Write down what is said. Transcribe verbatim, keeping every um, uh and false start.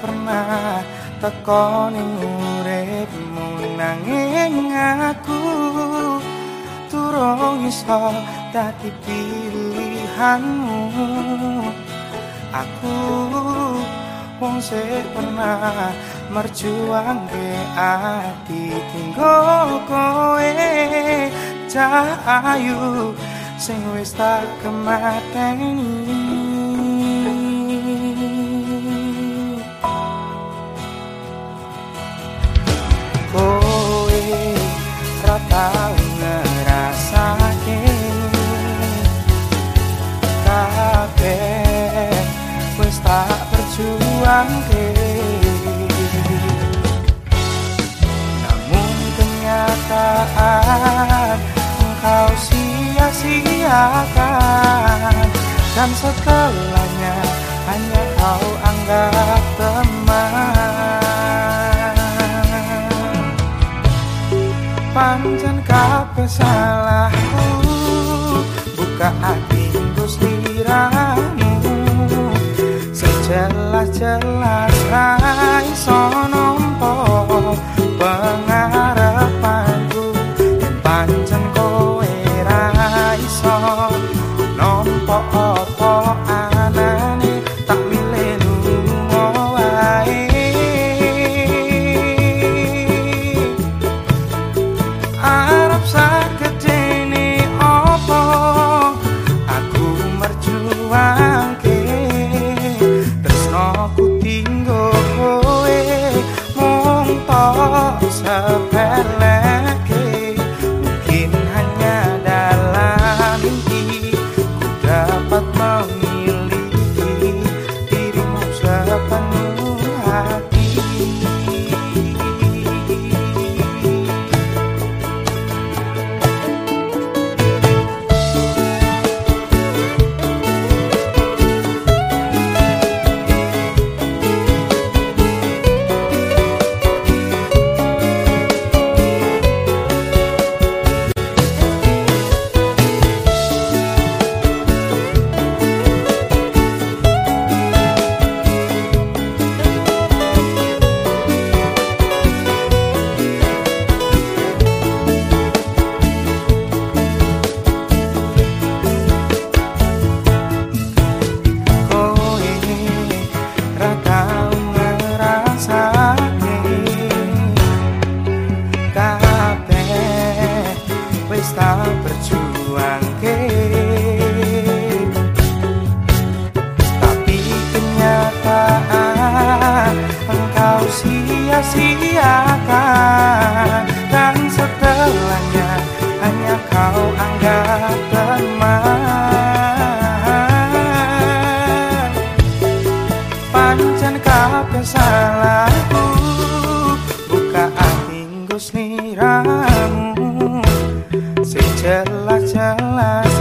pernah teko ning uripmu, nanging aku durung iso dadi pilihanmu. Aku wong sing pernah merjuangke ati tinggo kowe, cahayu sing wis tak kemateni. Kowe ra tau ngrasake kabeh wis tak perjuangke, namun kenyataan engkau sia-siakan, dan setelahnya hanya kau anggap teman. Pancen kabeh salahku, buka hati Gusti ramu, sejelas-jelas ra iso nampa pengarepanku. Yen pancen kowe ra iso nampa apa anane, tak milih lunga wae. Arep sagedene apa aku merjuangke, tresnoku tinggo kowe mung tok sepeleke. Mungkin hanya dalam mimpi ku dapat memiliki dirimu sepenuh hati. Tak berjuangke, tapi kenyataan engkau sia-siakan, dan setelahnya hanya kau anggap teman. Pancen kabeh salahku, buka hati Gusti ramu, sejelas-jelas